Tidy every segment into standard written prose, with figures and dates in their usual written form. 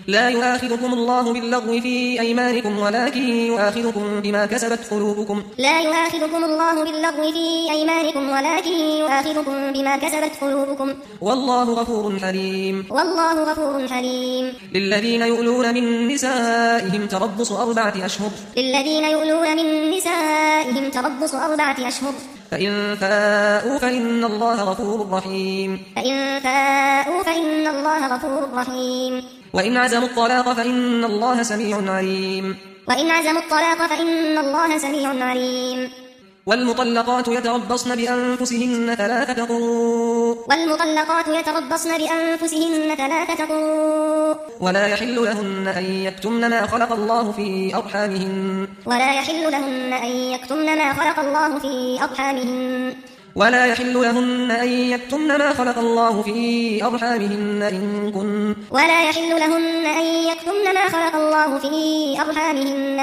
لا يؤاخذكم الله باللغو في أيمانكم ولكن يؤاخذكم بما كسبت قلوبكم. لا يؤاخذكم الله باللغو في أيمانكم ولكن يؤاخذكم بما كسبت قلوبكم. والله غفور حليم. والله غفور حليم. للذين يؤلون من نسائهم تربص 4 أشهر. للذين يؤلون من نسائهم تربص 4 أشهر. فإن فاءوا فإن الله غفور رحيم. فإن فاءوا فإن الله غفور رحيم. وإن عزموا الطلاق فإن الله سميع عليم. وإن عزموا الطلاق فإن الله سميع عليم. والمطلقات يتربصن بأنفسهن 3 قروء. والمطلقات يتربصن بأنفسهن 3 قروء. ولا يحل لهن أن يكتمن ما خلق الله في أرحامهن. ولا يحل لهن أن يكتمن ما خلق الله في أرحامهن. ولا يحل لهن أن يكتمن ما خلق الله في أرحامهن إن كن. ولا يحل لهن أن يكتمن ما خلق الله في أرحامهن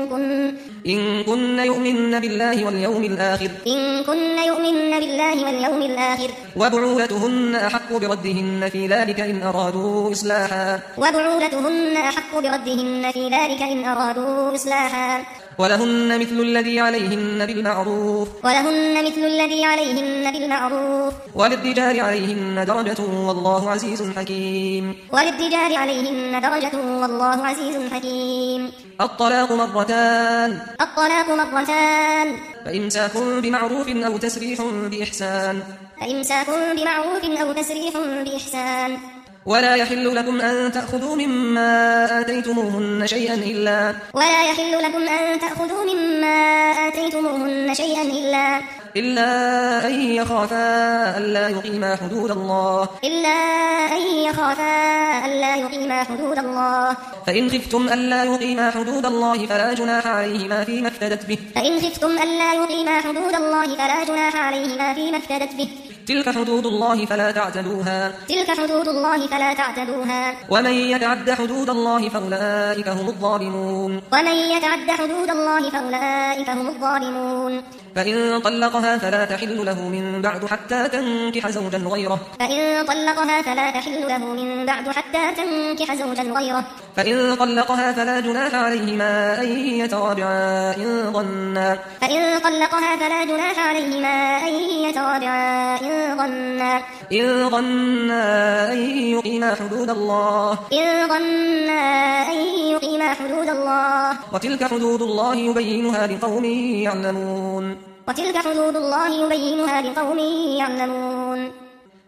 إن كن يؤمن بالله واليوم الآخر. إن كن يؤمن بالله واليوم الآخر. وبعولتهن أحق بردهن في ذلك إن أرادوا إصلاحا. وبعولتهن أحق بردهن في ذلك إن أرادوا إصلاحا. ولهن مثل الذي عليهن بالمعروف. ولهن مثل الذي عليهن بالمعروف. وللرجال عليهن درجة والله عزيز حكيم. وللرجال عليهن درجة والله عزيز حكيم. الطلاق مرتان. الطلاق مرتان. فإمساك بمعروف أو تسريح بإحسان. فإمساك بمعروف أو تسريح بإحسان. ولا يحل لكم أن تأخذوا مما آتيتموهن شيئا إلا. ولا يحل لكم أن تأخذوا مما آتيتموهن شيئا إلا أن يخافا ألا يقيما حدود الله. إلا أن يخافا ألا يقيما حدود الله. فإن خفتم ألا يقيما حدود الله فلا جناح عليهما فيما افتدت به. فإن خفتم ألا يقيما حدود الله فلا جناح عليهما فيما افتدت به. تلك حدود الله فلا تعتدوها. تلك حدود الله فلا تعتدوها. ومن يتعد حدود الله فأولئك هم الظالمون. ومن يتعد حدود الله فأولئك هم الظالمون. فإن طلقها فلا تحل له من بعد حتى تنكح زوجا غيره. فإن طلقها فلا تحل له من بعد حتى تنكح زوجا غيره. فإن طلقها فلا جناح عليهما أن يتراجعا إن ظنا. فإن طلقها فلا جناح عليهما أن يتراجعا إن ظنا أن يقيما حدود الله. إن ظنا أن يقيما حدود الله. وتلك حدود الله يبينها لقوم يعلمون. وتلك حدود الله يبينها لقوم يعلمون.